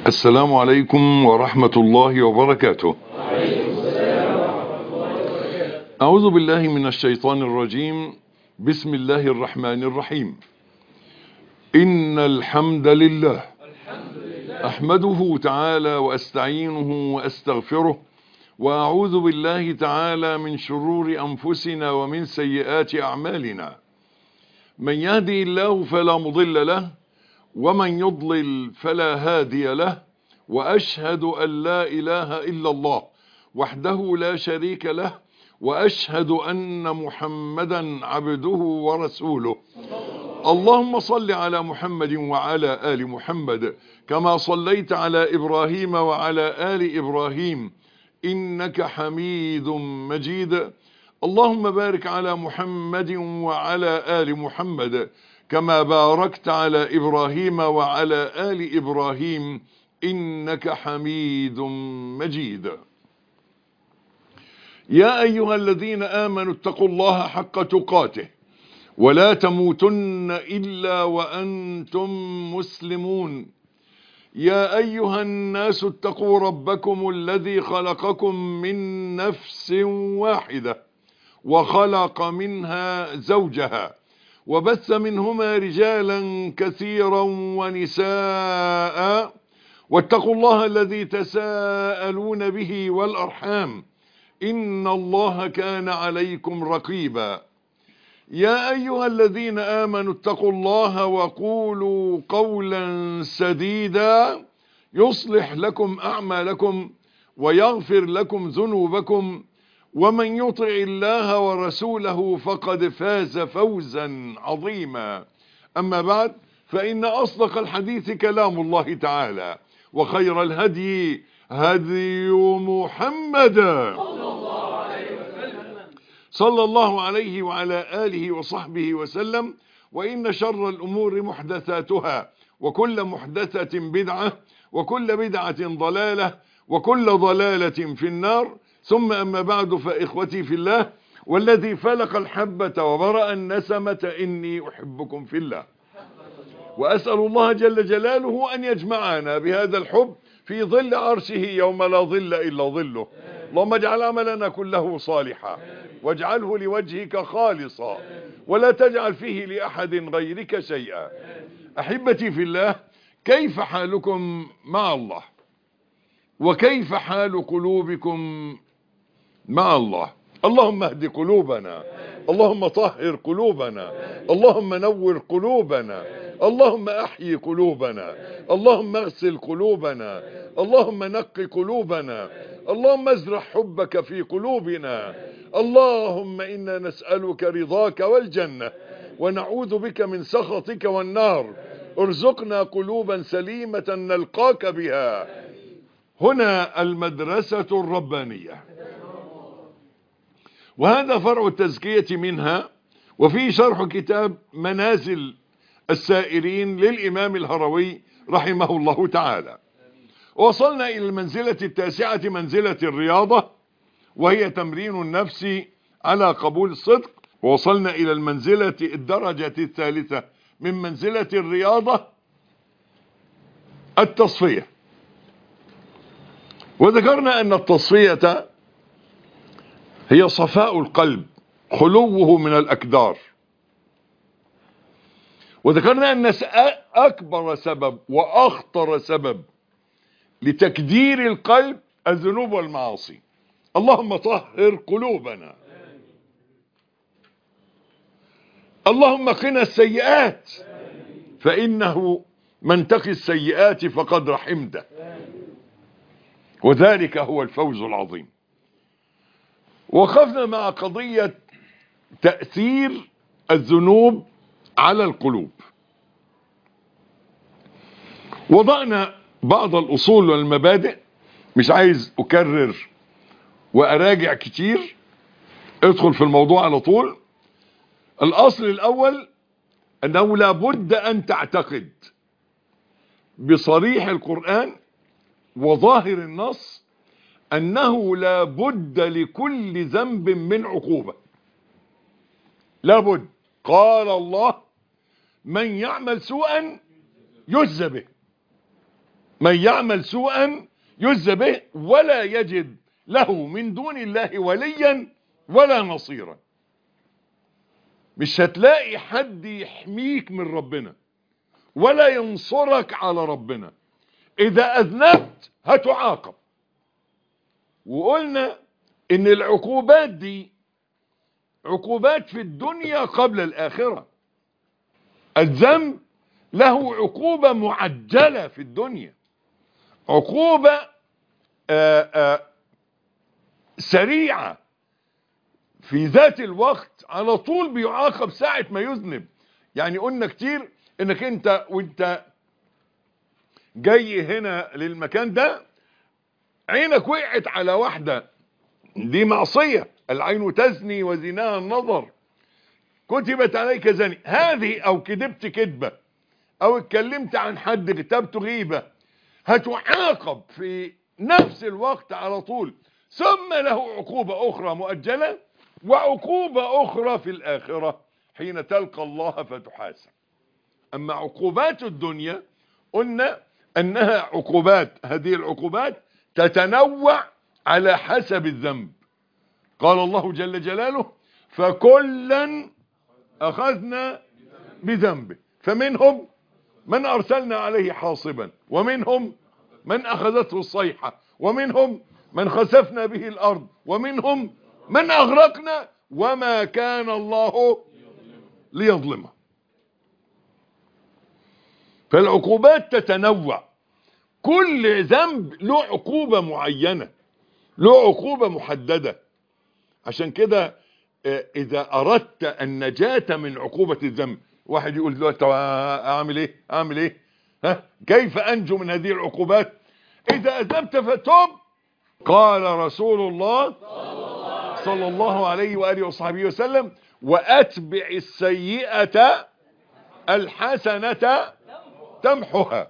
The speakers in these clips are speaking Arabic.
السلام عليكم ورحمة الله وبركاته. أعوذ بالله من الشيطان الرجيم. بسم الله الرحمن الرحيم. إن الحمد لله أحمده تعالى وأستعينه وأستغفره، وأعوذ بالله تعالى من شرور أنفسنا ومن سيئات أعمالنا. من يهدي الله فلا مضل له، ومن يضلل فلا هادي له، وأشهد أن لا إله إلا الله وحده لا شريك له، وأشهد أن محمدا عبده ورسوله. اللهم صل على محمد وعلى آل محمد كما صليت على إبراهيم وعلى آل إبراهيم إنك حميد مجيد. اللهم بارك على محمد وعلى آل محمد كما باركت على إبراهيم وعلى آل إبراهيم إنك حميد مجيد. يا أيها الذين آمنوا اتقوا الله حق تقاته ولا تموتن إلا وأنتم مسلمون. يا أيها الناس اتقوا ربكم الذي خلقكم من نفس واحدة وخلق منها زوجها وبث منهما رجالا كثيرا ونساء، واتقوا الله الذي تساءلون به والأرحام إن الله كان عليكم رقيبا. يا أيها الذين آمنوا اتقوا الله وقولوا قولا سديدا يصلح لكم أعمالكم ويغفر لكم ذنوبكم، ومن يطع الله ورسوله فقد فاز فوزا عظيما. أما بعد، فإن أصدق الحديث كلام الله تعالى، وخير الهدي هدي محمد صلى الله عليه وعلى آله وصحبه وسلم. وإن شر الأمور محدثاتها، وكل محدثة بدعة، وكل بدعة ضلالة، وكل ضلالة في النار. ثم أما بعد، فإخوتي في الله، والذي فلق الحبة وبرأ النسمة إني أحبكم في الله، وأسأل الله جل جلاله أن يجمعنا بهذا الحب في ظل عرشه يوم لا ظل إلا ظله. اللهم اجعل عملنا كله صالحا، واجعله لوجهك خالصا، ولا تجعل فيه لأحد غيرك شيئا. أحبتي في الله، كيف حالكم مع الله؟ وكيف حال قلوبكم مع الله؟ اللهم اهد قلوبنا، اللهم طهر قلوبنا، اللهم نور قلوبنا، اللهم احيي قلوبنا، اللهم اغسل قلوبنا، اللهم نقي قلوبنا، اللهم ازرع حبك في قلوبنا. اللهم إنا نسألك رضاك والجنة، ونعوذ بك من سخطك والنار. ارزقنا قلوبا سليمة نلقاك بها. هنا المدرسة الربانية، وهذا فرع التزكية منها، وفي شرح كتاب منازل السائرين للإمام الهروي رحمه الله تعالى. وصلنا إلى المنزلة التاسعة، منزلة الرياضة، وهي تمرين النفس على قبول الصدق. ووصلنا إلى الدرجة الثالثة من منزلة الرياضة، التصفية. وذكرنا أن التصفية هي صفاء القلب، خلوه من الأكدار. وذكرنا أن أكبر سبب وأخطر سبب لتكدير القلب الذنوب والمعاصي. اللهم طهر قلوبنا، اللهم قنا السيئات، فإنه من تقي السيئات فقد رحمته، وذلك هو الفوز العظيم. وقفنا مع قضية تأثير الذنوب على القلوب. وضعنا بعض الأصول والمبادئ، مش عايز أكرر وأراجع كتير، ادخل في الموضوع على طول. الأصل الأول أنه لا بد أن تعتقد بصريح القرآن وظاهر النص أنه لا بد لكل ذنب من عقوبة. لا بد. قال الله: من يعمل سوءا يجزى به. من يعمل سوءا يجزى به ولا يجد له من دون الله وليا ولا نصيرا. مش هتلاقي حد يحميك من ربنا ولا ينصرك على ربنا. اذا اذنبت هتعاقب. وقلنا ان العقوبات دي عقوبات في الدنيا قبل الاخرة. الذنب له عقوبة معجلة في الدنيا، عقوبة سريعة في ذات الوقت، على طول بيعاقب ساعة ما يذنب. يعني قلنا كتير انك انت وانت جاي هنا للمكان ده عينك وقعت على واحدة، دي معصية، العين تزني وزناها النظر، كتبت عليك زني هذه، او كذبت كذبة، او اتكلمت عن حد اغتبت غيبة، هتعاقب في نفس الوقت على طول. ثم له عقوبة اخرى مؤجلة وعقوبة اخرى في الاخرة حين تلقى الله فتحاسب. اما عقوبات الدنيا قلنا انها عقوبات، هذه العقوبات تتنوع على حسب الذنب. قال الله جل جلاله فكلا اخذنا بذنبه، فمنهم من ارسلنا عليه حاصبا، ومنهم من اخذته الصيحة، ومنهم من خسفنا به الارض، ومنهم من اغرقنا وما كان الله ليظلمه. فالعقوبات تتنوع، كل ذنب له عقوبة معينة، له عقوبة محددة. عشان كده اذا اردت النجاة من عقوبة الذنب، واحد يقول دلوقتي اعمل ايه كيف انجو من هذه العقوبات؟ اذا اذنبت فتب. قال رسول الله صلى الله عليه وآله وصحبه وسلم واتبع السيئة الحسنة تمحها.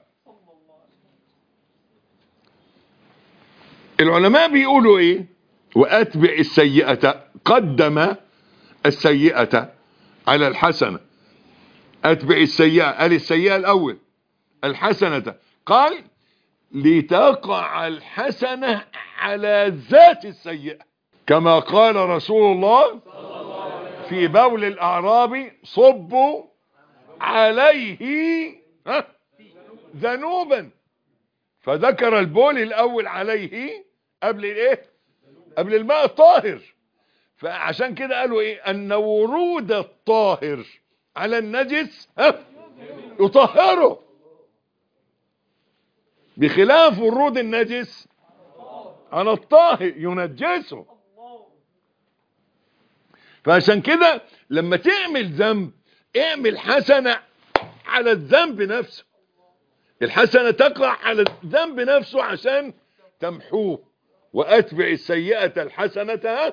العلماء بيقولوا ايه؟ واتبع السيئة، قدم السيئة على الحسنة. اتبع السيئة، قال السيئة الاول، الحسنة قال لتقع الحسنة على ذات السيئة، كما قال رسول الله في بول الاعرابي صبوا عليه ذنوبا، فذكر البول الاول عليه قبل الايه؟ قبل الماء الطاهر. فعشان كده قالوا ايه؟ ان ورود الطاهر على النجس يطهره، بخلاف ورود النجس على الطاهر ينجسه. فعشان كده لما تعمل ذنب اعمل حسنة على الذنب نفسه، الحسنة تقع على الذنب نفسه عشان تمحوه. واتبع السيئة الحسنة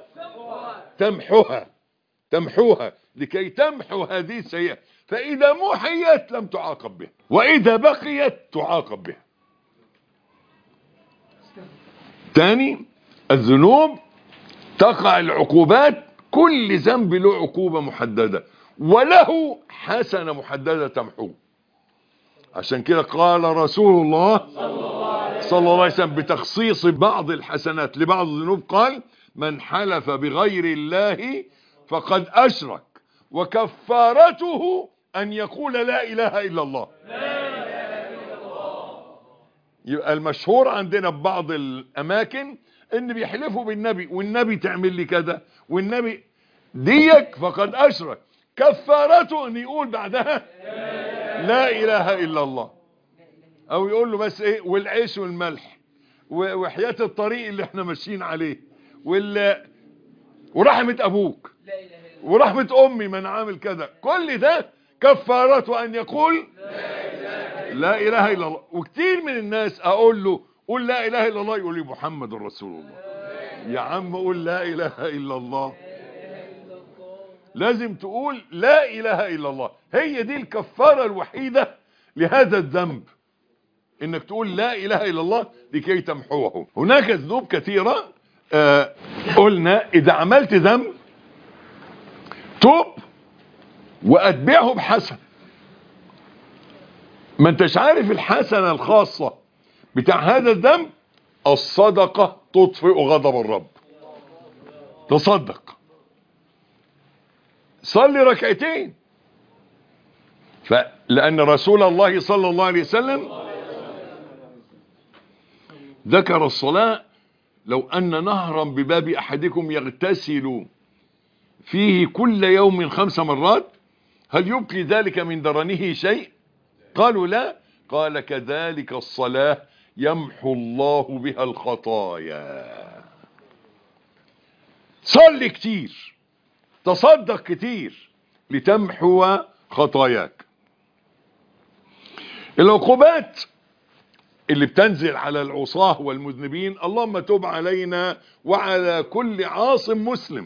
تمحوها لكي تمحو هذه السيئة، فإذا محيت لم تعاقب بها، وإذا بقيت تعاقب بها. تاني، الذنوب تقع العقوبات، كل ذنب له عقوبة محددة وله حسنة محددة تمحوه. عشان كده قال رسول الله صلى الله عليه وسلم بتخصيص بعض الحسنات لبعض الذنوب، قال من حلف بغير الله فقد أشرك وكفارته أن يقول لا إله إلا الله. يبقى المشهور عندنا ببعض الأماكن إن بيحلفوا بالنبي، والنبي تعمل لي كذا، والنبي ديك فقد أشرك، كفارته أن يقول بعدها لا إله إلا الله، أو يقول له بس إيه والعيش والملح وحياة الطريق اللي احنا ماشيين عليه ورحمة أبوك ورحمة أمي من عامل كذا، كل ده كفارته أن يقول لا إله إلا الله. وكتير من الناس أقول له قول لا إله إلا الله، يقول لي محمد رسول الله. يا عم قول لا إله إلا الله، لازم تقول لا إله إلا الله، هي دي الكفارة الوحيدة لهذا الذنب، انك تقول لا اله الا الله لكي تمحوه. هناك ذنوب كثيرة. قلنا اذا عملت ذنب توب واتبعه بحسن. ما انتش عارف الحسنة الخاصة بتاع هذا الذنب الصدقة تطفئ غضب الرب. تصدق، صلي ركعتين. لأن رسول الله صلى الله عليه وسلم ذكر الصلاة: لو أن نهرا بباب أحدكم يغتسل فيه كل يوم 5 مرات هل يبقي ذلك من درنه شيء؟ قالوا لا. قال: كذلك الصلاة يمحو الله بها الخطايا. صل كتير، تصدق كتير لتمحو خطاياك. العقوبات اللي بتنزل على العصاة والمذنبين: اللهم تب علينا وعلى كل عاص مسلم.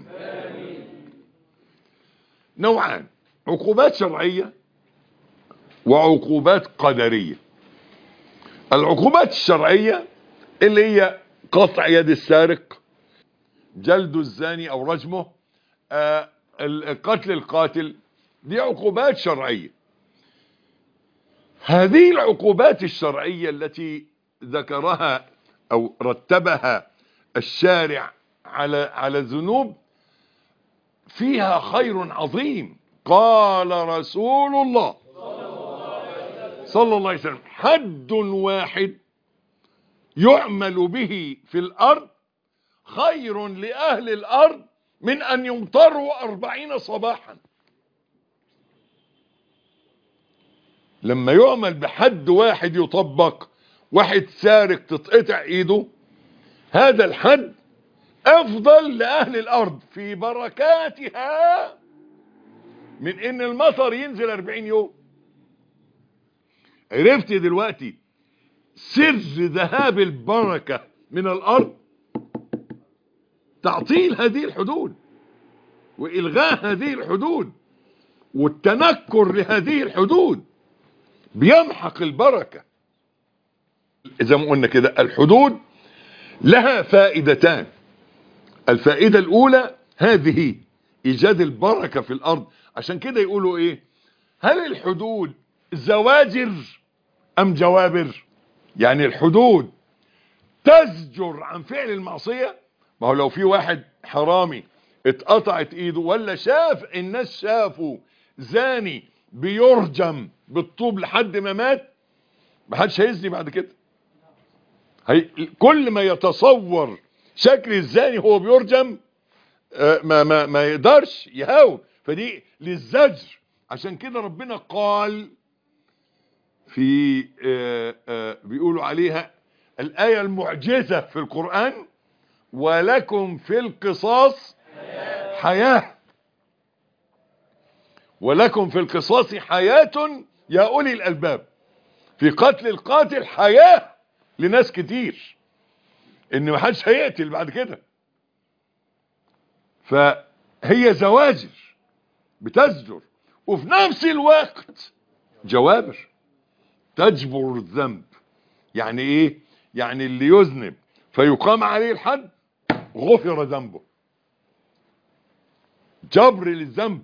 نوعان: عقوبات شرعية وعقوبات قدرية. العقوبات الشرعية اللي هي قطع يد السارق، جلد الزاني او رجمه، قتل القاتل، دي عقوبات شرعية. هذه العقوبات الشرعية التي ذكرها او رتبها الشارع على الذنوب فيها خير عظيم. قال رسول الله صلى الله عليه وسلم: حد واحد يعمل به في الأرض خير لأهل الأرض من أن يمطروا 40 صباحا. لما يعمل بحد واحد يطبق، واحد سارق تتقطع ايده، هذا الحد افضل لأهل الأرض في بركاتها من ان المطر ينزل 40 يوم. عرفت دلوقتي سر ذهاب البركة من الأرض؟ تعطيل هذه الحدود وإلغاء هذه الحدود والتنكر لهذه الحدود بيمحق البركة. إذا ما قلنا كده، الحدود لها فائدتان. الفائدة الأولى هذه إيجاد البركة في الأرض. عشان كده يقولوا إيه؟ هل الحدود زواجر أم جوابر؟ يعني الحدود تزجر عن فعل المعصية. ما هو لو في واحد حرامي اتقطعت ايده، ولا شاف الناس شافوا زاني بيرجم بالطوب لحد ما مات، محدش هيزني بعد كده. كل ما يتصور شكل الزاني هو بيرجم ما يقدرش يهاوب. فدي للزجر. عشان كده ربنا قال في بيقولوا عليها الآية المعجزة في القرآن: ولكم في القصاص حياة. ولكم في القصاص حياة يا أولي الألباب. في قتل القاتل حياة لناس كتير، إن ما حدش هيقتل بعد كده. فهي زواجر بتزجر، وفي نفس الوقت جوابر تجبر الذنب. يعني ايه؟ يعني اللي يذنب فيقام عليه الحد غفر ذنبه، جبر للذنب.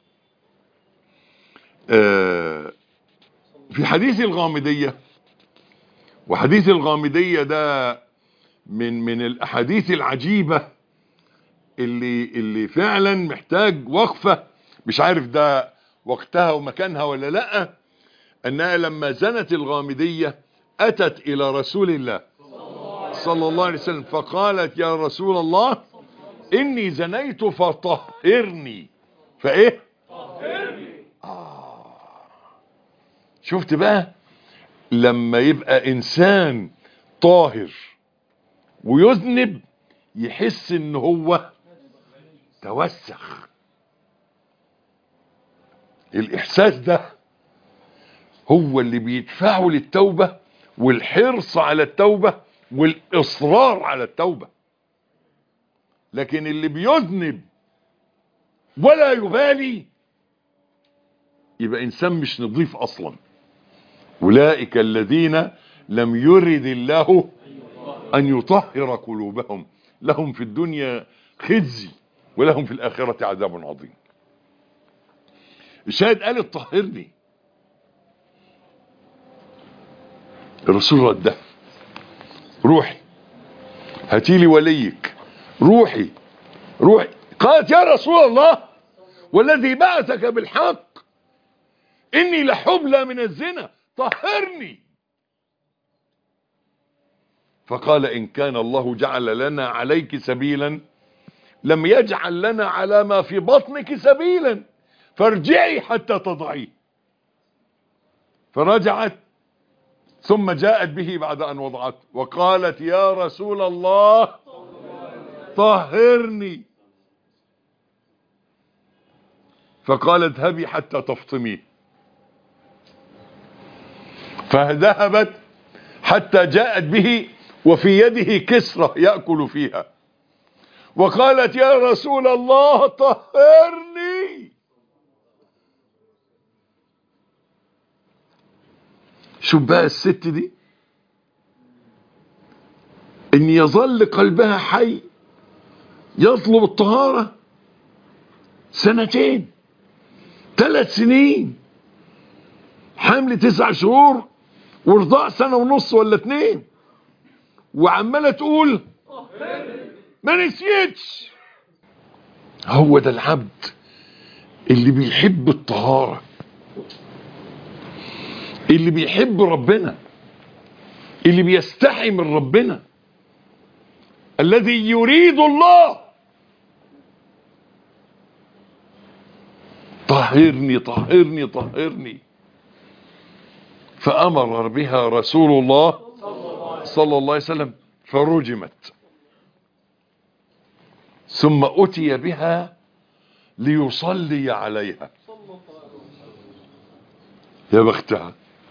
في حديث الغامدية، وحديث الغامدية ده من الاحاديث العجيبة اللي فعلا محتاج وقفة، مش عارف ده وقتها ومكانها ولا لا. انها لما زنت الغامدية اتت الى رسول الله صلى الله عليه وسلم فقالت: يا رسول الله، اني زنيت فطهرني. فايه؟ شفت بقى؟ لما يبقى انسان طاهر ويذنب يحس ان هو توسخ. الاحساس ده هو اللي بيدفعه للتوبة والحرص على التوبة والاصرار على التوبة. لكن اللي بيذنب ولا يبالي يبقى انسان مش نظيف اصلا. اولئك الذين لم يرد الله ان يطهر قلوبهم لهم في الدنيا خزي ولهم في الاخرة عذاب عظيم. الشاهد قال: طهرني. الرسول رده روحي هاتيلي وليك، روحي. قالت يا رسول الله والذي بعثك بالحق إني لحبلى من الزنا طهرني. فقال إن كان الله جعل لنا عليك سبيلا لم يجعل لنا على ما في بطنك سبيلا، فارجعي حتى تضعيه. فرجعت ثم جاءت به بعد أن وضعته وقالت يا رسول الله طهرني. فقال اذهبي حتى تفطميه. فذهبت حتى جاءت به وفي يده كسرة يأكل فيها، وقالت يا رسول الله طهرني. شوف بقى الست دي ان يظل قلبها حي يطلب الطهارة 2 3 سنين، حمل 9 شهور ورضاع 1.5 سنة ولا 2، وعمالة تقول ما نسيتش. هو ده العبد اللي بيحب الطهارة، اللي بيحب ربنا، اللي بيستحي من ربنا، الذي يريد الله. طهرني طهرني طهرني. فأمر بها رسول الله صلى الله عليه وسلم فرجمت، ثم أتي بها ليصلي عليها. يا بختها.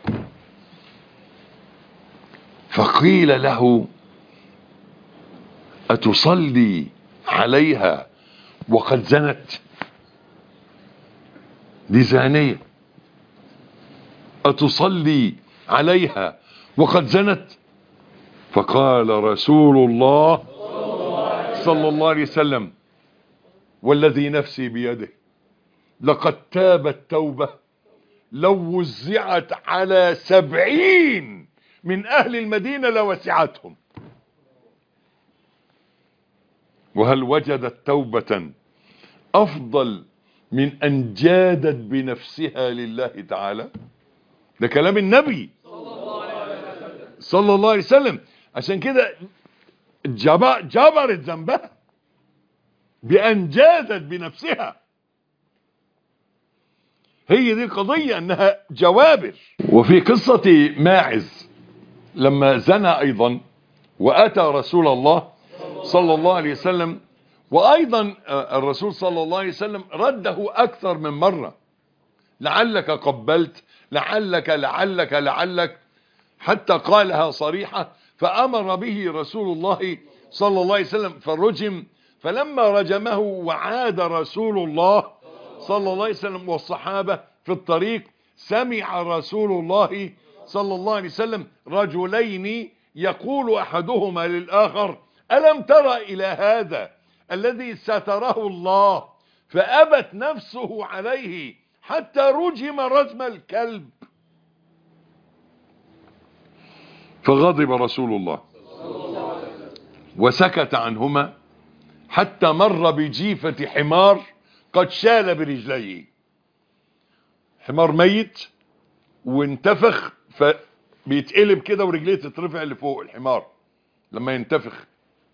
فقيل له أتصلي عليها وقد زنت؟ دي زانية. أتصلي عليها وقد زنت؟ فقال رسول الله صلى الله عليه وسلم والذي نفسي بيده لقد تابت توبة لو وزعت على 70 من أهل المدينة لوسعتهم. وهل وجدت توبة أفضل من أن جادت بنفسها لله تعالى؟ ده كلام النبي صلى الله عليه وسلم. عشان كده جبرت ذنبها بأن جادت بنفسها. هي دي القضية، أنها جوابر. وفي قصة ماعز لما زنى أيضا وأتى رسول الله صلى الله عليه وسلم، وأيضا الرسول صلى الله عليه وسلم رده أكثر من مرة، لعلك قبلت، لعلك، حتى قالها صريحة. فأمر به رسول الله صلى الله عليه وسلم فرجم. فلما رجمه وعاد رسول الله صلى الله عليه وسلم والصحابة في الطريق، سمع رسول الله صلى الله عليه وسلم رجلين يقول أحدهما للآخر ألم ترى إلى هذا الذي ستره الله فأبت نفسه عليه حتى رجم رجم الكلب؟ فغضب رسول الله وسكت عنهما حتى مر بجيفة حمار قد شال برجليه. حمار ميت وانتفخ فبيتقلب كده ورجليه تترفع لفوق. الحمار لما ينتفخ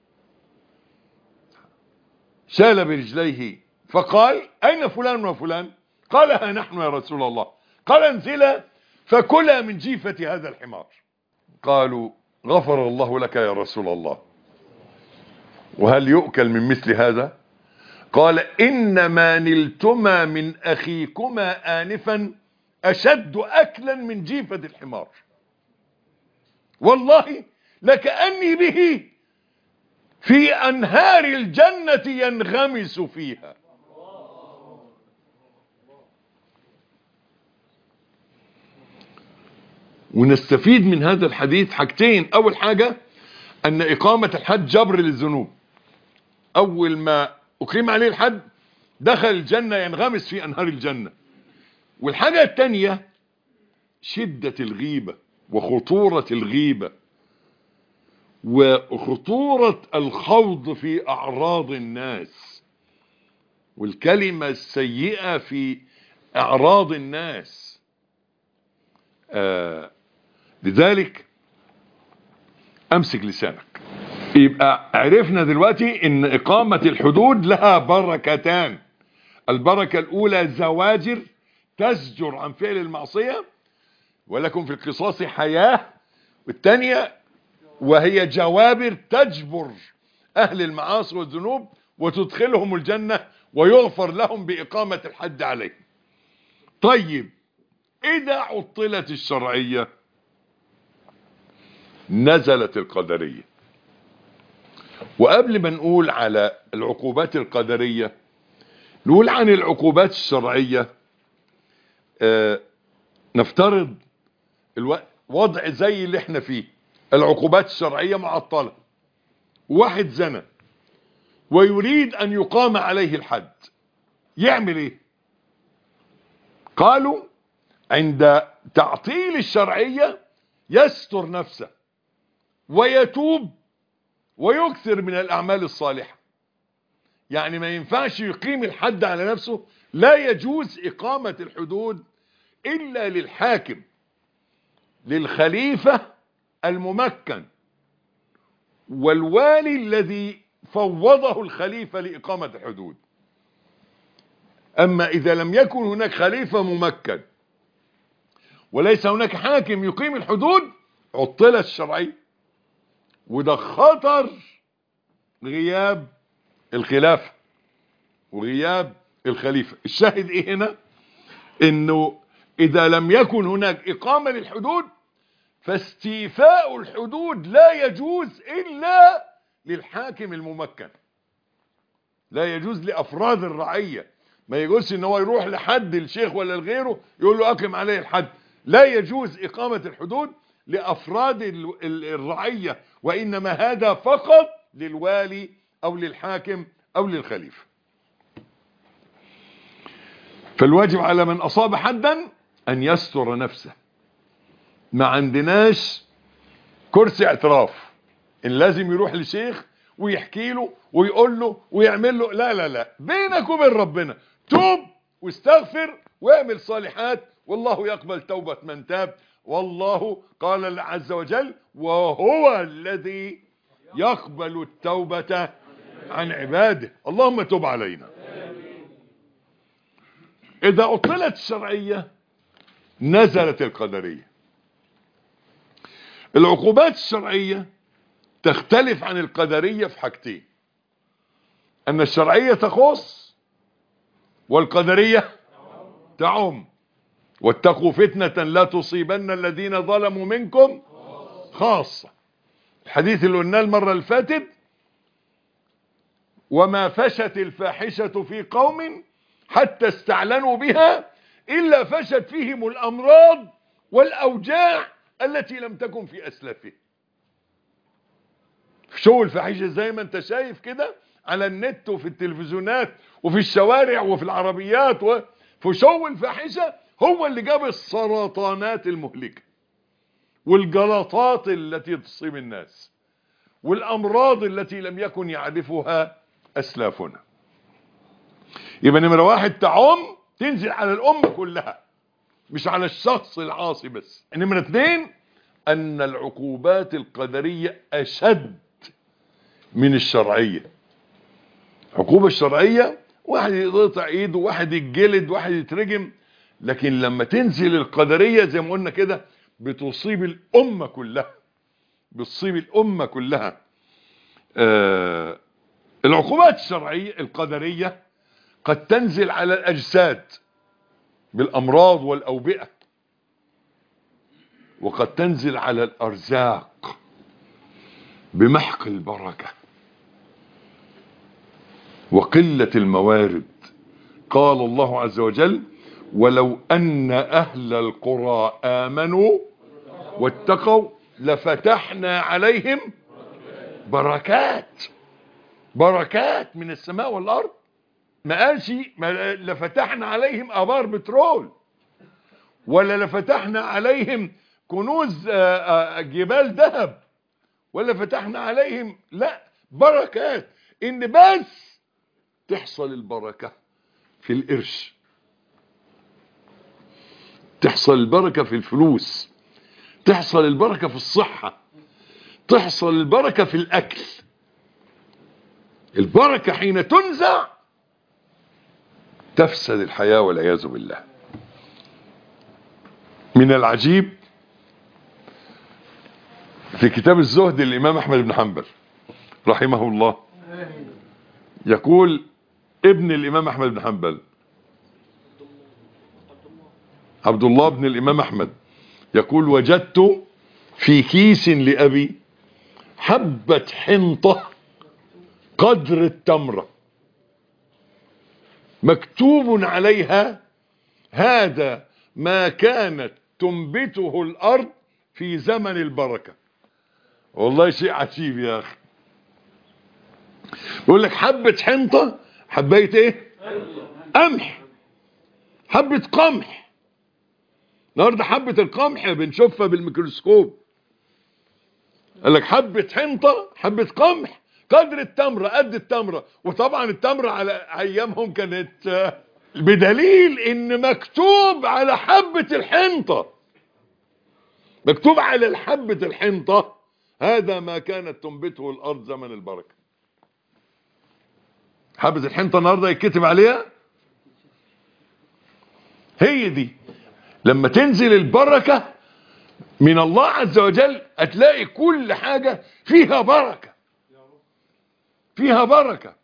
شال برجليه. فقال أين فلان وفلان؟ قال ها نحن يا رسول الله. قال انزلا فكلا من جيفة هذا الحمار. قالوا غفر الله لك يا رسول الله، وهل يؤكل من مثل هذا؟ قال إنما نلتما من أخيكما آنفا أشد أكلا من جيفة الحمار، والله لكأني به في أنهار الجنة ينغمس فيها. ونستفيد من هذا الحديث حاجتين. أول حاجة أن إقامة الحد جبر للذنوب. أول ما أقيم عليه الحد دخل الجنة ينغمس في أنهار الجنة. والحاجة الثانية شدة الغيبة وخطورة الغيبة وخطورة الخوض في أعراض الناس والكلمة السيئة في أعراض الناس. لذلك أمسك لسانك. يبقى عرفنا دلوقتي إن إقامة الحدود لها بركتان. البركة الأولى زواجر تزجر عن فعل المعصية ولكم في القصاص حياة، والثانية وهي جوابر تجبر أهل المعاصي والذنوب وتدخلهم الجنة ويغفر لهم بإقامة الحد عليهم. طيب إذا عطلت الشرعية نزلت القدرية. وقبل ما نقول على العقوبات القدرية نقول عن العقوبات الشرعية. نفترض وضع زي اللي احنا فيه، العقوبات الشرعية معطلة، واحد زنى ويريد أن يقام عليه الحد، يعمل ايه؟ قالوا عند تعطيل الشرعية يستر نفسه ويتوب ويكثر من الأعمال الصالحة. يعني ما ينفعش يقيم الحد على نفسه، لا يجوز إقامة الحدود إلا للحاكم، للخليفة الممكن والوالي الذي فوضه الخليفة لإقامة الحدود. أما إذا لم يكن هناك خليفة ممكن وليس هناك حاكم يقيم الحدود عطلت الشرعية، وده خطر غياب الخلافة وغياب الخليفة. الشاهد ايه هنا؟ انه اذا لم يكن هناك اقامة للحدود فاستيفاء الحدود لا يجوز الا للحاكم الممكن، لا يجوز لافراد الرعية. ما يجوزش ان هو يروح لحد الشيخ ولا لغيره يقول له اقم عليه الحد. لا يجوز اقامة الحدود لافراد الرعية، وانما هذا فقط للوالي او للحاكم او للخليفة. فالواجب على من اصاب حدا ان يستر نفسه. ما عندناش كرسي اعتراف ان لازم يروح لشيخ ويحكي له ويقول له ويعمل له. لا لا لا، بينك وبين ربنا توب واستغفر واعمل صالحات، والله يقبل توبة من تاب. والله قال عز وجل وهو الذي يقبل التوبة عن عباده. اللهم تب علينا. إذا عطلت الشرعية نزلت القدرية. العقوبات الشرعية تختلف عن القدرية في حاجتين: أن الشرعية تخص والقدرية تعم. واتقوا فتنة لا تصيبن الذين ظلموا منكم خاصة. الحديث اللي قلناه المرة اللي فاتت: وما فشت الفاحشة في قوم حتى استعلنوا بها إلا فشت فيهم الأمراض والأوجاع التي لم تكن في أسلافهم. شو الفاحشة زي ما انت شايف كده على النت وفي التلفزيونات وفي الشوارع وفي العربيات، فشو الفاحشة هو اللي جاب السرطانات المهلكة والجلطات التي تصيب الناس والأمراض التي لم يكن يعرفها أسلافنا. يبقى نمرة واحد تعم، تنزل على الأمة كلها مش على الشخص العاصي بس. نمرة اتنين أن العقوبات القدرية أشد من الشرعية. العقوبة الشرعية واحد يقطع ايده، واحد يتجلد، واحد يترجم. لكن لما تنزل القدرية زي ما قلنا كده بتصيب الأمة كلها، بتصيب الأمة كلها. العقوبات الشرعية القدرية قد تنزل على الأجساد بالأمراض والأوبئة، وقد تنزل على الأرزاق بمحق البركة وقلة الموارد. قال الله عز وجل: ولو أن أهل القرى آمنوا واتقوا لفتحنا عليهم بركات من السماء والأرض. ما قالش لفتحنا عليهم آبار بترول ولا لفتحنا عليهم كنوز جبال ذهب ولا فتحنا عليهم، لا، بركات. ان بس تحصل البركة في القرش، تحصل البركة في الفلوس، تحصل البركة في الصحة، تحصل البركة في الأكل. البركة حين تنزع تفسد الحياة والعياذ بالله. من العجيب في كتاب الزهد الإمام أحمد بن حنبل رحمه الله، يقول ابن الإمام أحمد بن حنبل عبد الله بن الإمام أحمد، يقول: وجدت في كيس لأبي حبة حنطة قدر التمرة مكتوب عليها: هذا ما كانت تنبته الأرض في زمن البركة. والله شيء عجيب يا أخي. بيقول لك حبة حنطة، حباية ايه؟ قمح، حبة قمح. النهارده حبة القمح بنشوفها بالميكروسكوب. قال لك حبة حنطة، حبة قمح قدر التمرة، قد التمرة. وطبعا التمرة على ايامهم كانت بدليل ان مكتوب على حبة الحنطة، مكتوب على حبة الحنطة: هذا ما كانت تنبته الارض زمن البركة. حبة الحنطة النهارده يتكتب عليها. هي دي لما تنزل البركة من الله عز وجل هتلاقي كل حاجة فيها بركة، فيها بركة.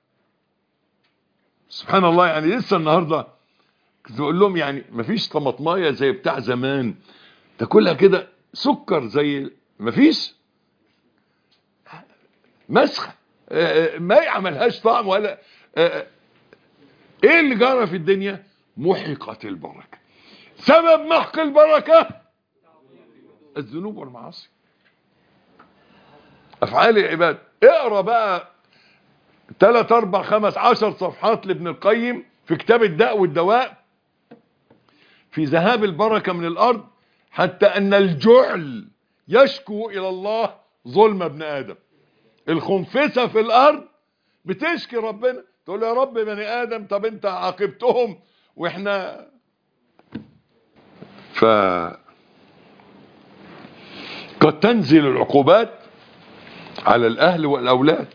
سبحان الله. يعني لسه النهاردة كنت بقول لهم يعني مفيش طماطمايه زي بتاع زمان تاكلها كده سكر زي مفيش مسخة، ما يعملهاش طعم ولا ايه اللي جرى في الدنيا؟ محقت البركة. سبب محق البركة الذنوب والمعاصي، افعال العباد. اقرا بقى 3 4 5 10 صفحات لابن القيم في كتاب الداء والدواء في ذهاب البركة من الارض، حتى ان الجعل يشكو الى الله ظلم ابن ادم. الخنفسة في الارض بتشكي ربنا، تقول يا رب بني ادم طب انت عاقبتهم واحنا قد تنزل العقوبات على الاهل والاولاد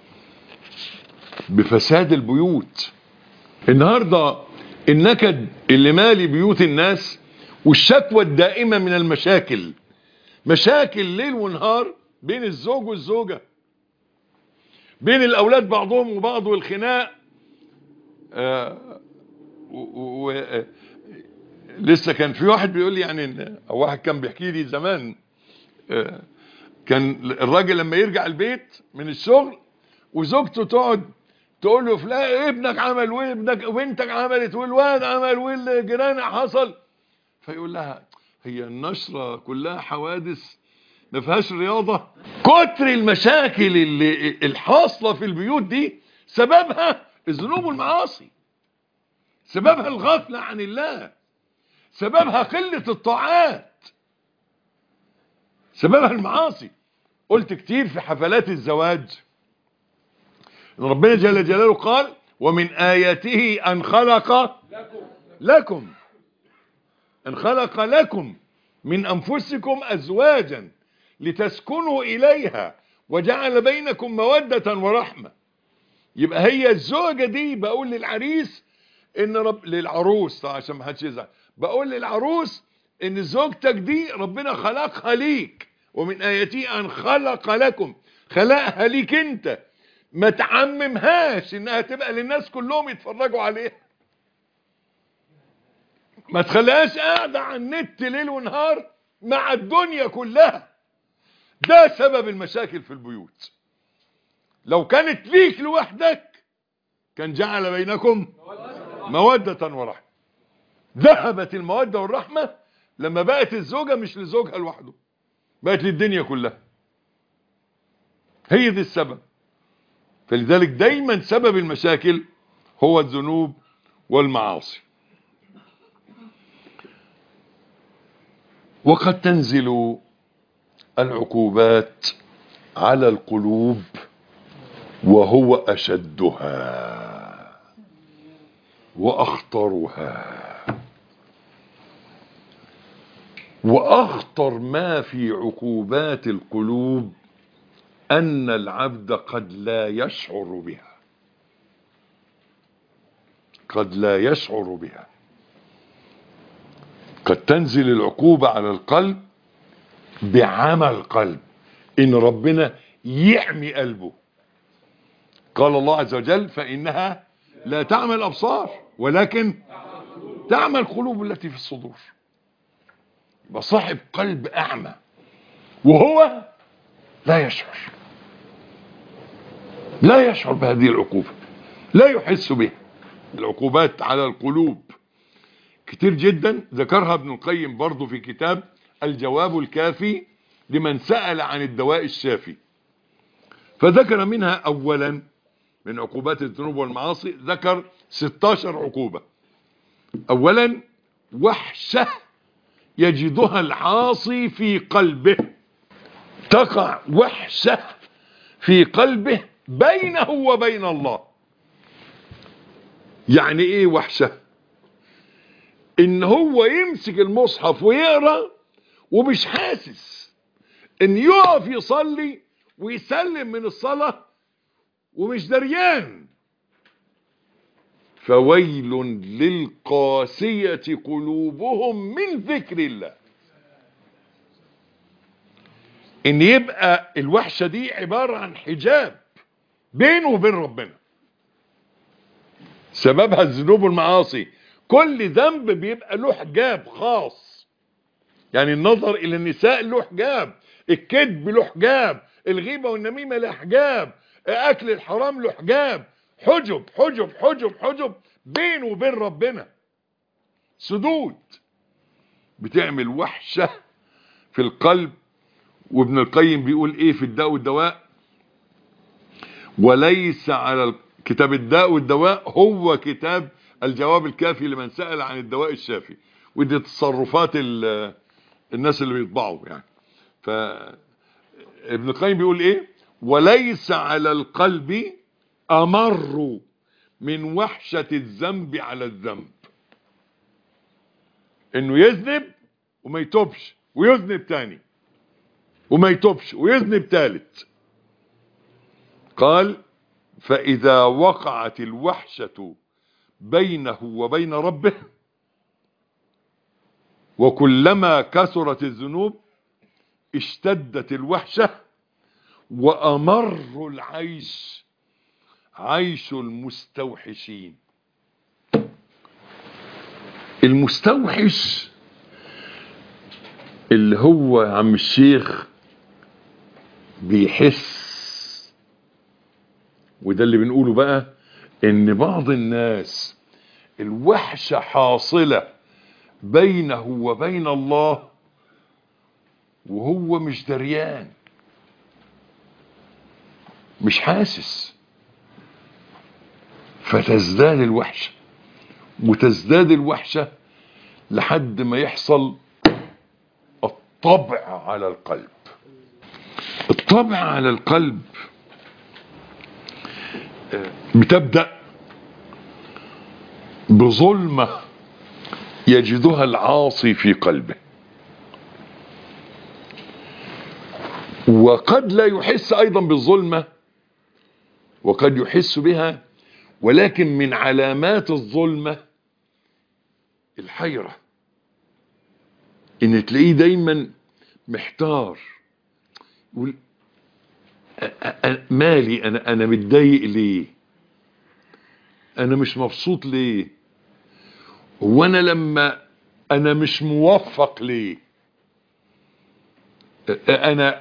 بفساد البيوت. النهاردة النكد اللي مالي بيوت الناس والشكوى الدائمة من المشاكل، مشاكل ليل ونهار بين الزوج والزوجة، بين الاولاد بعضهم وبعض، والخناق. لسه كان في واحد بيقول لي يعني، او واحد كان بيحكي لي زمان، كان الراجل لما يرجع البيت من الشغل وزوجته تقعد تقول له فلان ابنك عمل وابنك وبنتك عملت والواد عمل والجيران حصل، فيقول لها هي النشرة كلها حوادث ما فيهاش رياضة؟ كتر المشاكل اللي الحاصلة في البيوت دي سببها الذنوب والمعاصي، سببها الغفلة عن الله، سببها قلة الطاعات، سببها المعاصي. قلت كتير في حفلات الزواج ان ربنا جل جلاله قال: ومن آياته أن خلق لكم، أن خلق لكم من أنفسكم أزواجا لتسكنوا إليها وجعل بينكم مودة ورحمة. يبقى هي الزوجة دي، بقول للعريس ان للعروس عشان ما حدش يزعل، بقول للعروس ان زوجتك دي ربنا خلقها ليك، ومن آياته أن خلق لكم، خلقها ليك انت، ما تعممهاش انها تبقى للناس كلهم يتفرجوا عليها، ما تخليهاش قاعدة على النت ليل ونهار مع الدنيا كلها. ده سبب المشاكل في البيوت. لو كانت ليك لوحدك كان جعل بينكم مودة ورحمة. ذهبت المودة والرحمة لما بقت الزوجة مش لزوجها لوحده، بقت للدنيا كلها. هي دي السبب. فلذلك دايما سبب المشاكل هو الذنوب والمعاصي. وقد تنزل العقوبات على القلوب وهو أشدها وأخطرها. وأخطر ما في عقوبات القلوب أن العبد قد لا يشعر بها، قد لا يشعر بها. قد تنزل العقوبة على القلب بعمى القلب، إن ربنا يعمي قلبه. قال الله عز وجل فإنها لا تعمى الأبصار ولكن تعمى القلوب التي في الصدور. يبقى صاحب قلب أعمى وهو لا يشعر، لا يشعر بهذه العقوبة، لا يحس بها. العقوبات على القلوب كتير جدا، ذكرها ابن القيم برضو في كتاب الجواب الكافي لمن سأل عن الدواء الشافي. فذكر منها أولا من عقوبات الذنوب والمعاصي، ذكر 16 عقوبة. أولا وحشة يجدها العاصي في قلبه، تقع وحشة في قلبه بينه وبين الله. يعني ايه وحشة؟ ان هو يمسك المصحف ويقرأ ومش حاسس، ان يقف يصلي ويسلم من الصلاة ومش دريان. فويل للقاسية قلوبهم من ذكر الله. ان يبقى الوحشة دي عبارة عن حجاب بينه وبين ربنا، سببها الذنوب والمعاصي. كل ذنب بيبقى له حجاب خاص، يعني النظر الى النساء له حجاب، الكذب له حجاب، الغيبة والنميمة له حجاب، اكل الحرام له حجاب. حجب حجب حجب حجب بينه وبين ربنا، سدود بتعمل وحشة في القلب. وابن القيم بيقول ايه في الداء والدواء؟ وليس على كتاب الداء والدواء هو كتاب الجواب الكافي لمن سأل عن الدواء الشافي، ودي تصرفات الناس اللي بيطبعوا يعني. فابن القيم بيقول ايه؟ وليس على القلب أمر من وحشة الذنب على الذنب، انه يذنب وما يتوبش، ويذنب تاني وما يتوبش، ويذنب تالت. قال فإذا وقعت الوحشة بينه وبين ربه وكلما كثرت الذنوب اشتدت الوحشة، وأمر العيش عيش المستوحشين. المستوحش اللي هو عم الشيخ بيحس، وده اللي بنقوله بقى، ان بعض الناس الوحشة حاصلة بينه وبين الله وهو مش دريان، مش حاسس، فتزداد الوحشة وتزداد الوحشة لحد ما يحصل الطبع على القلب. الطبع على القلب بتبدأ بظلمة يجدها العاصي في قلبه، وقد لا يحس أيضا بالظلمة وقد يحس بها، ولكن من علامات الظلمة الحيرة، ان تلاقيه دايما محتار، يقول مالي انا متضايق ليه؟ انا مش مبسوط ليه؟ وانا لما انا مش موفق ليه؟ انا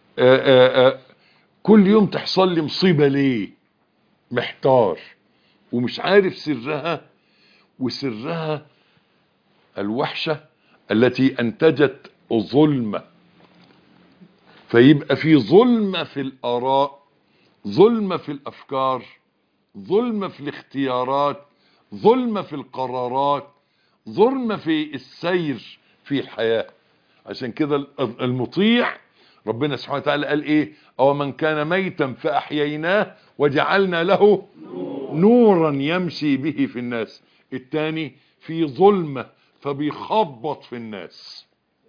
كل يوم تحصل لي مصيبة ليه؟ محتار ومش عارف سرها، وسرها الوحشة التي انتجت ظلمة. فيبقى في ظلمة في الآراء، ظلمة في الأفكار، ظلمة في الاختيارات، ظلمة في القرارات، ظلمة في السير في الحياة. عشان كده المطيع ربنا سبحانه وتعالى قال ايه؟ او من كان ميتا فاحييناه وجعلنا له نورا يمشي به في الناس. الثاني في ظلمة فبيخبط في الناس.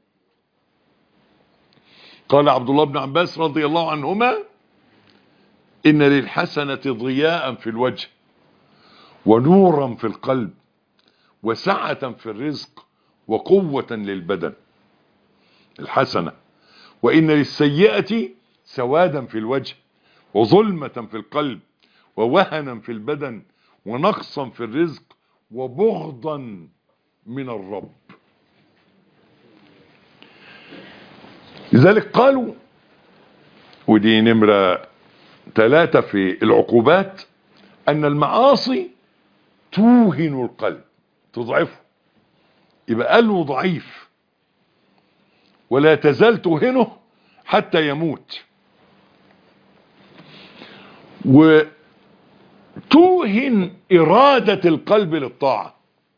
قال عبد الله بن عباس رضي الله عنهما: إن للحسنة ضياء في الوجه ونورا في القلب وسعة في الرزق وقوة للبدن. الحسنة. وإن للسيئة سوادا في الوجه وظلمة في القلب ووهنا في البدن ونقصا في الرزق وبغضا من الرب. لذلك قالوا، ودي نمرة 3 في العقوبات، أن المعاصي توهن القلب، تضعفه، يبقى قلبه ضعيف ولا تزال توهنه حتى يموت. وتوهن إرادة القلب للطاعة.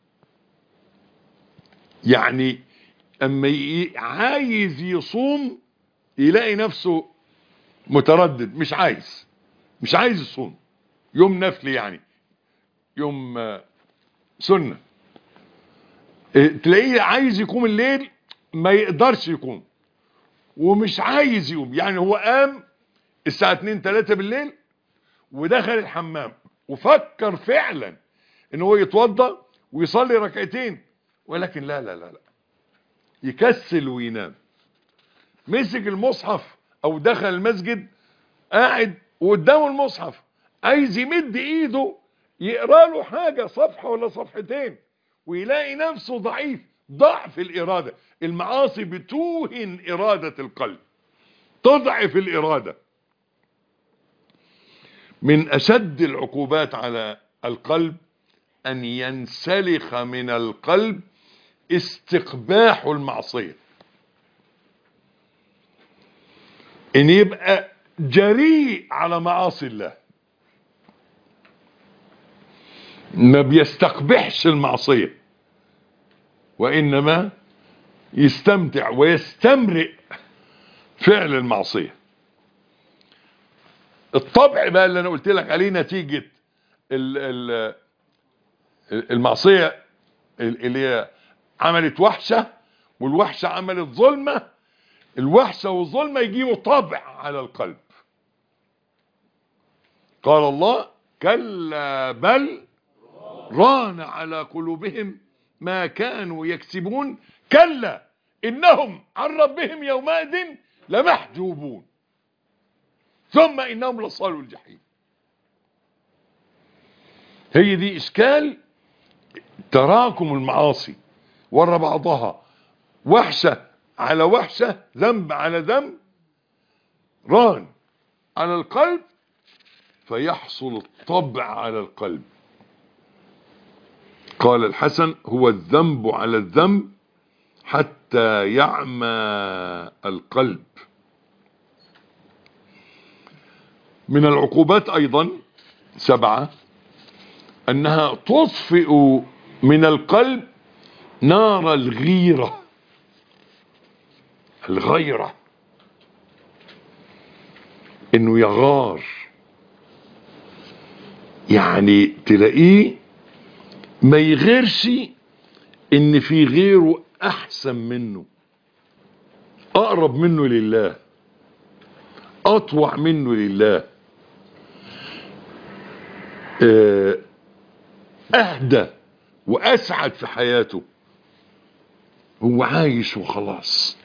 يعني اما عايز يصوم يلاقي نفسه متردد، مش عايز يصوم يوم نفل، يعني يوم سنة. تلاقيه عايز يقوم الليل ما يقدرش يقوم، ومش عايز يقوم. يعني هو قام الساعة 2 3 بالليل ودخل الحمام وفكر فعلا ان هو يتوضى ويصلي ركعتين، ولكن لا لا لا لا، يكسل وينام. مسك المصحف او دخل المسجد قاعد وقدامه المصحف عايز يمد ايده يقرا له حاجة صفحة ولا صفحتين، ويلاقي نفسه ضعيف. ضعف الإرادة. المعاصي بتوهن إرادة القلب، تضعف الإرادة. من أشد العقوبات على القلب أن ينسلخ من القلب استقباح المعصية، ان يبقى جريء على معاصي الله، ما بيستقبحش المعصية وإنما يستمتع ويستمرئ فعل المعصية. الطبع بقى اللي انا قلت لك عليه نتيجة المعصية اللي هي عملت وحشة، والوحشة عملت ظلمة، الوحشة والظلمة يجيبوا طبع على القلب. قال الله: كلا بل ران على قلوبهم ما كانوا يكسبون كلا إنهم عن ربهم يومئذ لمحجوبون ثم إنهم لصالوا الجحيم. هي دي إشكال تراكم المعاصي ورا بعضها، وحشة على وحشة، ذنب على ذنب، ران على القلب فيحصل الطبع على القلب. قال الحسن: هو الذنب على الذنب حتى يعمى القلب. من العقوبات أيضا 7 أنها تطفئ من القلب نار الغيرة. الغيرة إنه يغار، يعني تلاقيه ما يغيرش إن في غيره أحسن منه، أقرب منه لله، أطوع منه لله، أهدى وأسعد في حياته، هو عايش وخلاص.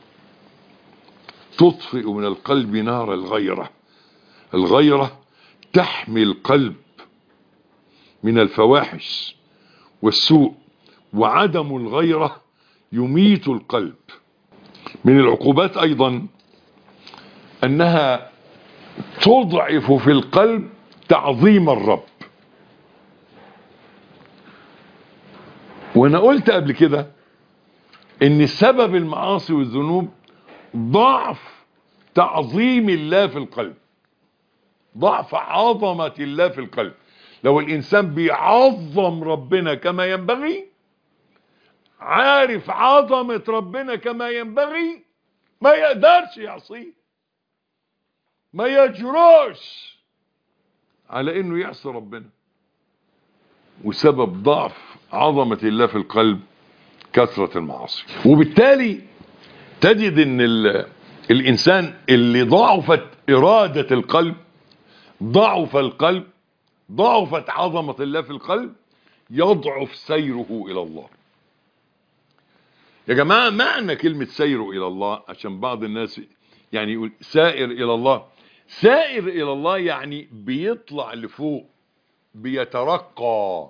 تطفئ من القلب نار الغيرة. الغيرة تحمي القلب من الفواحش والسوء، وعدم الغيرة يميت القلب. من العقوبات أيضا أنها تضعف في القلب تعظيم الرب. وانا قلت قبل كده ان سبب المعاصي والذنوب ضعف تعظيم الله في القلب، ضعف عظمة الله في القلب. لو الانسان بيعظم ربنا كما ينبغي، عارف عظمة ربنا كما ينبغي، ما يقدرش يعصيه، ما يجروش على انه يعصي ربنا. وسبب ضعف عظمة الله في القلب كثرة المعاصي. وبالتالي تجد ان الانسان اللي ضعفت ارادة القلب، ضعف القلب، ضعفت عظمة الله في القلب، يضعف سيره الى الله. يا جماعة معنى كلمة سيره الى الله، عشان بعض الناس يعني يقول سائر الى الله. سائر الى الله يعني بيطلع لفوق، بيترقى.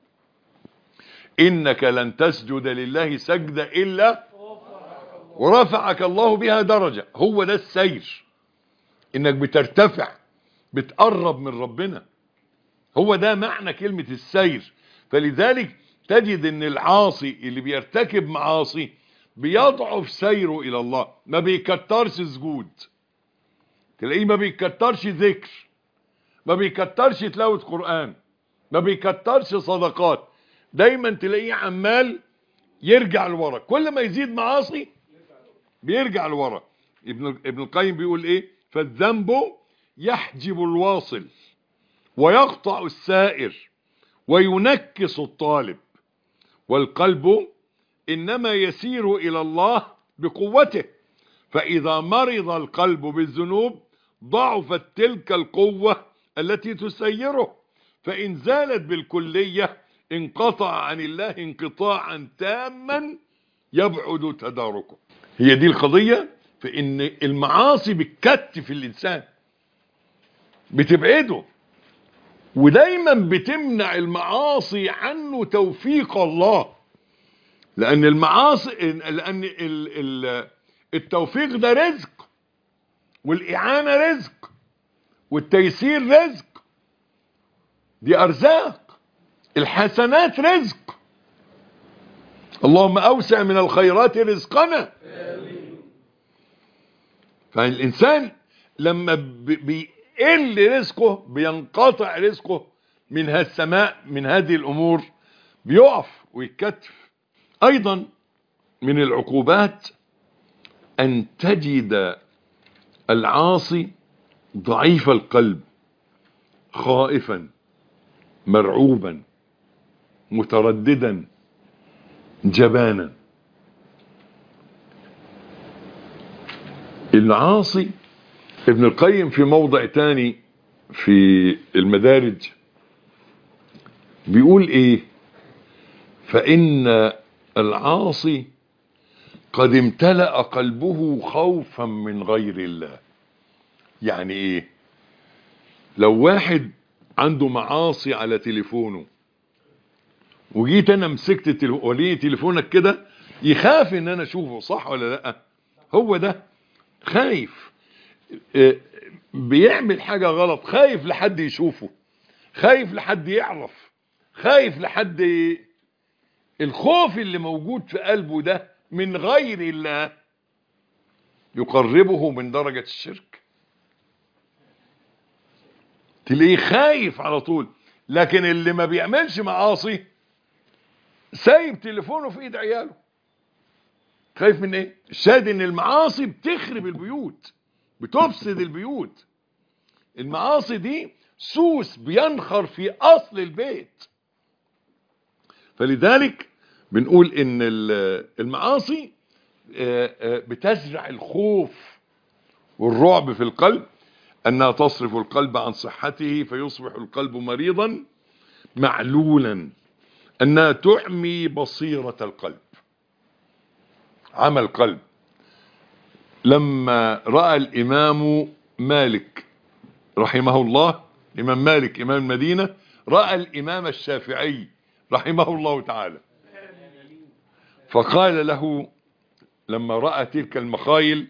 انك لن تسجد لله سجدة الا ورفعك الله بها درجة. هو ده السير، انك بترتفع، بتقرب من ربنا. هو ده معنى كلمة السير. فلذلك تجد ان العاصي اللي بيرتكب معاصي بيضعف سيره الى الله، ما بيكترش سجود، تلاقيه ما بيكترش ذكر، ما بيكترش تلاوة قرآن، ما بيكترش صدقات، دايما تلاقيه عمال يرجع لورا. كل ما يزيد معاصي بيرجع لورا. ابن القيم بيقول ايه؟ فالذنب يحجب الواصل ويقطع السائر وينكس الطالب، والقلب انما يسير الى الله بقوته، فاذا مرض القلب بالذنوب ضعفت تلك القوة التي تسيره، فان زالت بالكلية انقطع عن الله انقطاعا تاما يبعد تداركه. هي دي القضية، في ان المعاصي بتكتف الانسان، بتبعده، ودايما بتمنع المعاصي عنه توفيق الله. لان المعاصي، لان التوفيق ده رزق، والاعانة رزق، والتيسير رزق، دي ارزاق. الحسنات رزق. اللهم اوسع من الخيرات رزقنا. فالإنسان لما بيقل رزقه، بينقطع رزقه من السماء، من هذه الأمور، بيقف ويتكتف. أيضا من العقوبات أن تجد العاصي ضعيف القلب، خائفا، مرعوبا، مترددا، جبانا. العاصي، ابن القيم في موضع تاني في المدارج بيقول ايه؟ فإن العاصي قد امتلأ قلبه خوفا من غير الله. يعني ايه؟ لو واحد عنده معاصي على تليفونه، وجيت انا مسكت وليه تليفونك كده، يخاف ان انا اشوفه، صح ولا لا؟ هو ده خايف، بيعمل حاجة غلط، خايف لحد يشوفه، خايف لحد يعرف، خايف لحد الخوف اللي موجود في قلبه ده من غير الله يقربه من درجة الشرك. تلاقيه خايف على طول. لكن اللي ما بيعملش معاصي سايب تليفونه في ايد عياله، خايف من ايه؟ الشاهد ان المعاصي بتخرب البيوت، بتفسد البيوت. المعاصي دي سوس بينخر في اصل البيت. فلذلك بنقول ان المعاصي بتزرع الخوف والرعب في القلب، انها تصرف القلب عن صحته فيصبح القلب مريضا معلولا، انها تعمي بصيرة القلب. عمى القلب. لما رأى الامام مالك رحمه الله، امام مالك امام المدينة، رأى الامام الشافعي رحمه الله تعالى، فقال له لما رأى تلك المخايل: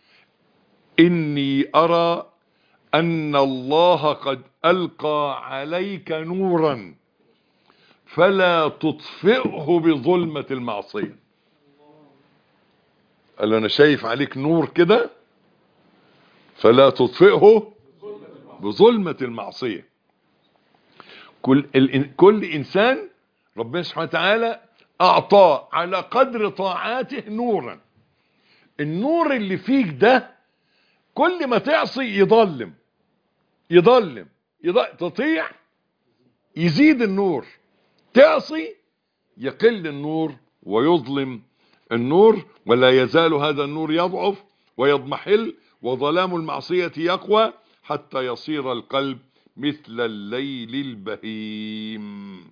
إني أرى أن الله قد ألقى عليك نورا فلا تطفئه بظلمة المعصية. قال له أنا شايف عليك نور كده، فلا تطفئه بظلمة المعصية. كل إنسان ربنا سبحانه وتعالى أعطاه على قدر طاعاته نورا. النور اللي فيك ده كل ما تعصي يضلم تطيع يزيد النور، تعصي يقل النور ويظلم النور، ولا يزال هذا النور يضعف ويضمحل، وظلام المعصية يقوى حتى يصير القلب مثل الليل البهيم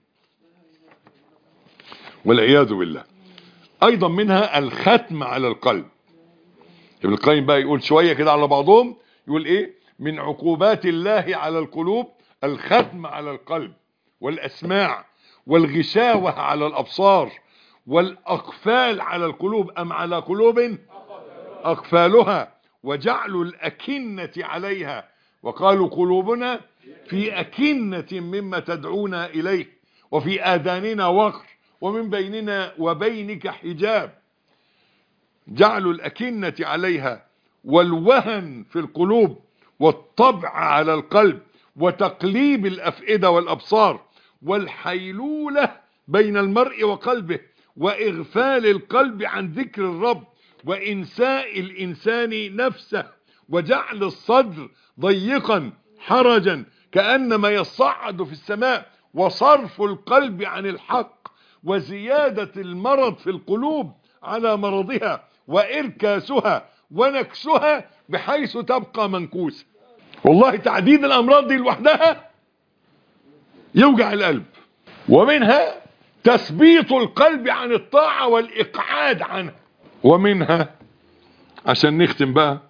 والعياذ بالله. ايضا منها الختم على القلب. ابن القيم بقى يقول شوية كده على بعضهم، يقول ايه؟ من عقوبات الله على القلوب الختم على القلب، والاسماع، والغشاوة على الابصار، والاقفال على القلوب، ام على قلوب اقفالها، وجعل الاكنة عليها، وقالوا قلوبنا في اكنة مما تدعونا اليه، وفي اذاننا وقر، ومن بيننا وبينك حجاب. جعل الأكنة عليها، والوهن في القلوب، والطبع على القلب، وتقليب الأفئدة والأبصار، والحيلولة بين المرء وقلبه، وإغفال القلب عن ذكر الرب، وإنساء الإنسان نفسه، وجعل الصدر ضيقا حرجا كأنما يصعد في السماء، وصرف القلب عن الحق، وزيادة المرض في القلوب على مرضها، وإركاسها ونكسها بحيث تبقى منكوسة. والله تعديد الأمراض دي لوحدها يوجع القلب. ومنها تثبيط القلب عن الطاعة والإقعاد عنها. ومنها عشان نختم بقى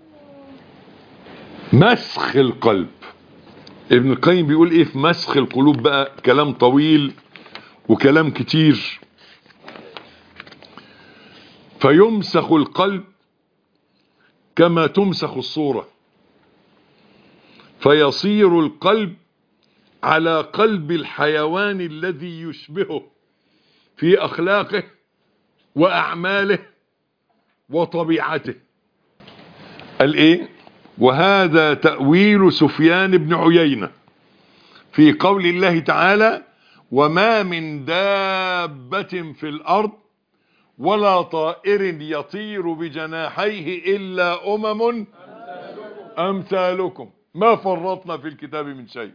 مسخ القلب. ابن القيم بيقول ايه في مسخ القلوب بقى؟ كلام طويل وكلام كتير. فيمسخ القلب كما تمسخ الصورة، فيصير القلب على قلب الحيوان الذي يشبهه في أخلاقه وأعماله وطبيعته. قال ايه؟ وهذا تأويل سفيان بن عيينة في قول الله تعالى: وما من دابة في الأرض ولا طائر يطير بجناحيه إلا أمم أمثالكم ما فرطنا في الكتاب من شيء.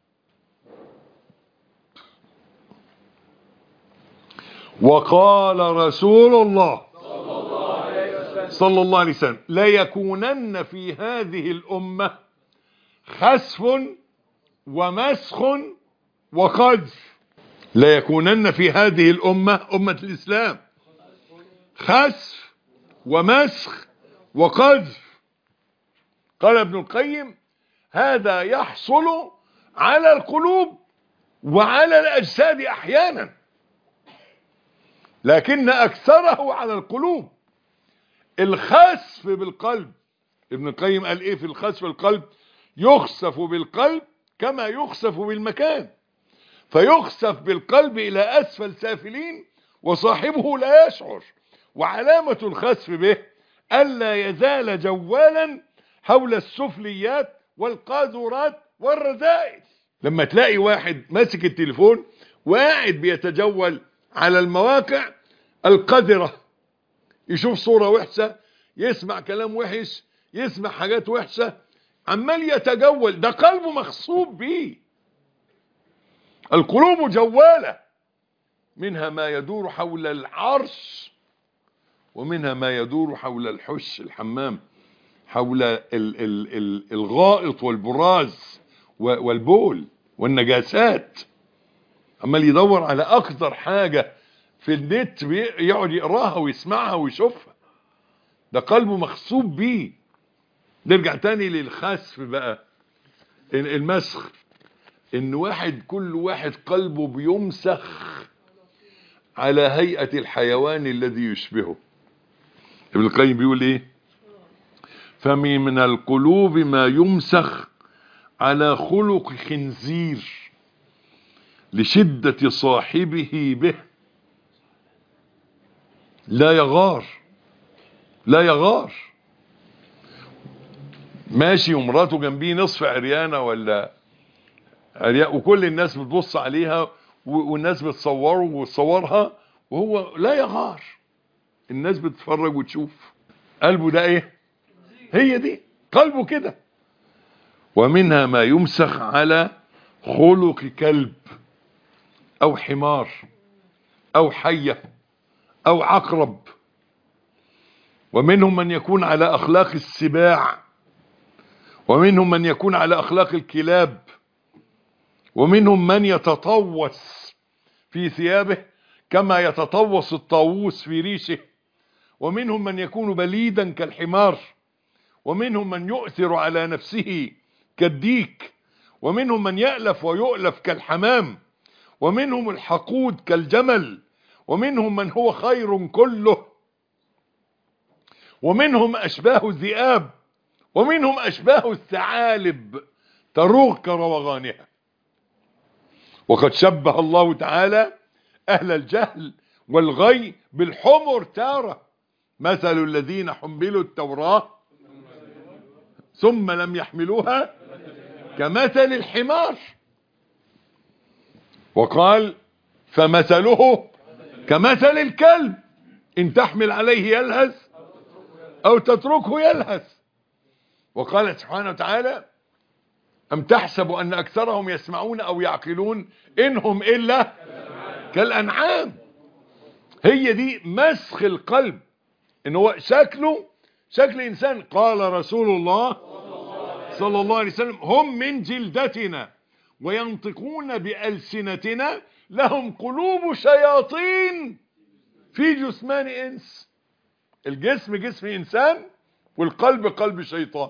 وقال رسول الله صلى الله عليه وسلم: ليكونن في هذه الأمة خسف ومسخ وقذف. ليكونن في هذه الأمة، أمة الإسلام، خسف ومسخ وقذف. قال ابن القيم: هذا يحصل على القلوب وعلى الأجساد أحيانا، لكن أكثره على القلوب. الخسف بالقلب، ابن القيم قال ايه في الخسف بالقلب؟ يخسف بالقلب كما يخسف بالمكان، فيخسف بالقلب إلى أسفل سافلين وصاحبه لا يشعر. وعلامة الخسف به ألا يزال جوالا حول السفليات والقاذورات والرذائل. لما تلاقي واحد ماسك التليفون وقاعد بيتجول على المواقع القذرة، يشوف صورة وحشة، يسمع كلام وحش، يسمع حاجات وحشة، عمال يتجول، ده قلبه مغصوب بيه. القلوب جوالة، منها ما يدور حول العرش، ومنها ما يدور حول الحش الحمام، حول الغائط والبراز والبول والنجاسات. عمال يدور على اكتر حاجة في النت، يقعد يقراها ويسمعها ويشوفها، ده قلبه مغصوب بيه. نرجع تاني للخسف بقى، المسخ، ان كل واحد قلبه بيمسخ على هيئة الحيوان الذي يشبهه. ابن القيم بيقول ايه؟ فمن القلوب ما يمسخ على خلق خنزير لشدة صاحبه به، لا يغار، ماشي ومراته جنبيه نصف عريانة ولا عريان، وكل الناس بتبص عليها والناس بتصوره وتصورها، وهو لا يغار، الناس بتتفرج وتشوف. قلبه ده ايه؟ هي دي قلبه كده. ومنها ما يمسخ على خلق كلب او حمار او حية او عقرب. ومنهم من يكون على اخلاق السباع، ومنهم من يكون على اخلاق الكلاب، ومنهم من يتطوس في ثيابه كما يتطوس الطاووس في ريشه، ومنهم من يكون بليدا كالحمار، ومنهم من يؤثر على نفسه كالديك، ومنهم من يألف ويؤلف كالحمام، ومنهم الحقود كالجمل، ومنهم من هو خير كله، ومنهم أشباه الذئاب، ومنهم أشباه الثعالب تروغ كروغانها. وقد شبه الله تعالى أهل الجهل والغي بالحمر تارة، مثل الذين حملوا التوراة ثم لم يحملوها كمثل الحمار. وقال فمثله كمثل الكلب إن تحمل عليه يلهث أو تتركه يلهث. وقال سبحانه وتعالى أم تحسب أن أكثرهم يسمعون أو يعقلون إنهم إلا كالأنعام. هي دي مسخ القلب، إن هو شكله شكل إنسان. قال رسول الله صلى الله عليه وسلم هم من جلدتنا وينطقون بألسنتنا لهم قلوب شياطين في جثمان إنس. الجسم جسم إنسان والقلب قلب شيطان.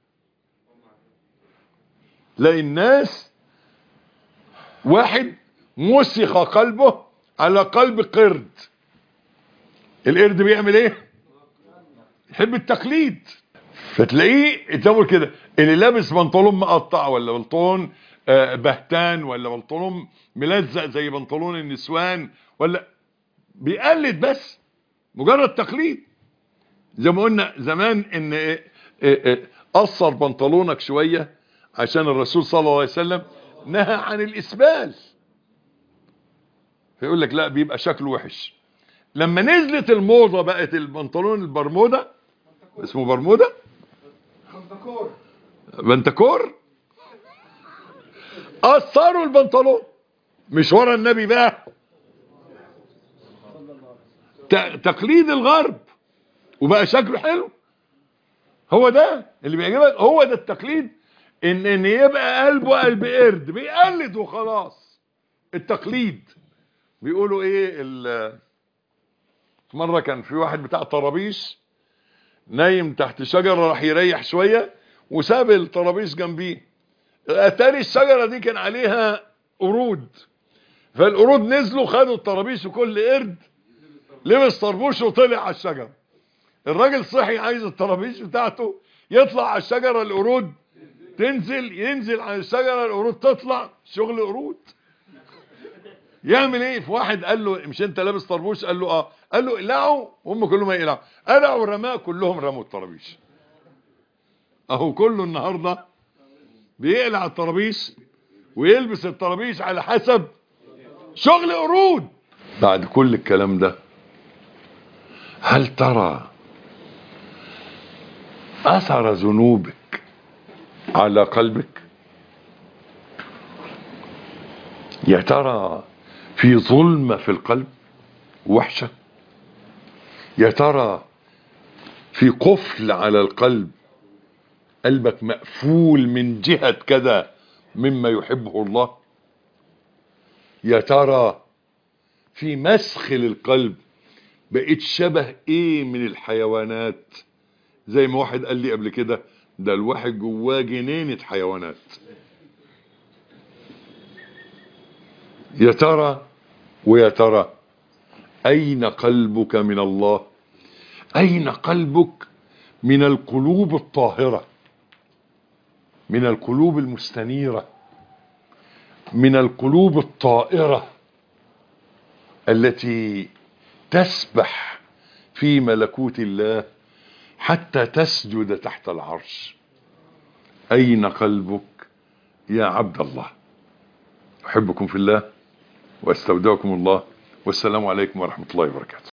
لا الناس واحد مسخ قلبه على قلب قرد. القرد بيعمل ايه؟ يحب التقليد. فتلاقيه يتقول كده اللي لابس بنطلون مقطع ولا بنطلون بهتان ولا بنطلون ملزق زي بنطلون النسوان ولا بيقلد، بس مجرد تقليد. زي ما قلنا زمان ان قصر بنطلونك شوية عشان الرسول صلى الله عليه وسلم نهى عن الاسبال، فيقول لك لا بيبقى شكله وحش. لما نزلت الموضة بقت البنطلون البرمودا، اسمه برمودا بنتكور، قصروا البنطلون مش ورا النبي بقى، تقليد الغرب وبقى شكله حلو. هو ده اللي بيعجبك، هو ده التقليد، ان يبقى قلبه قلب قرد بيقلد وخلاص. التقليد بيقولوا ايه. مرة كان في واحد بتاع طرابيش نايم تحت شجرة، راح يريح شوية وساب الطرابيش جنبيه. اتاري الشجرة دي كان عليها قرود، فالقرود نزلوا خدوا الطرابيش وكل قرد لبس طربوش وطلع على الشجرة. الراجل صحي عايز الطرابيش بتاعته، يطلع على الشجرة القرود تنزل، ينزل على الشجرة القرود تطلع. شغل قرود. يعمل ايه؟ في واحد قال له مش انت لابس طربوش؟ قال له اه. قال له اقلعوا، هم كلهم يقلعوا. قلعوا الرماء كلهم رموا الطرابيش. اهو كله النهارده بيقلع الطرابيش ويلبس الطرابيش على حسب شغل قرود. بعد كل الكلام ده هل ترى اثر ذنوبك على قلبك؟ يا ترى في ظلمة في القلب وحشة؟ يا ترى في قفل على القلب، قلبك مقفول من جهة كذا مما يحبه الله؟ يا ترى في مسخ للقلب، بقيت شبه ايه من الحيوانات؟ زي ما واحد قال لي قبل كده، ده الواحد جواه جنينة حيوانات. يا ترى ويا ترى أين قلبك من الله؟ أين قلبك من القلوب الطاهرة، من القلوب المستنيرة، من القلوب الطائرة التي تسبح في ملكوت الله حتى تسجد تحت العرش؟ أين قلبك يا عبد الله؟ أحبكم في الله واستودعكم الله، والسلام عليكم ورحمة الله وبركاته.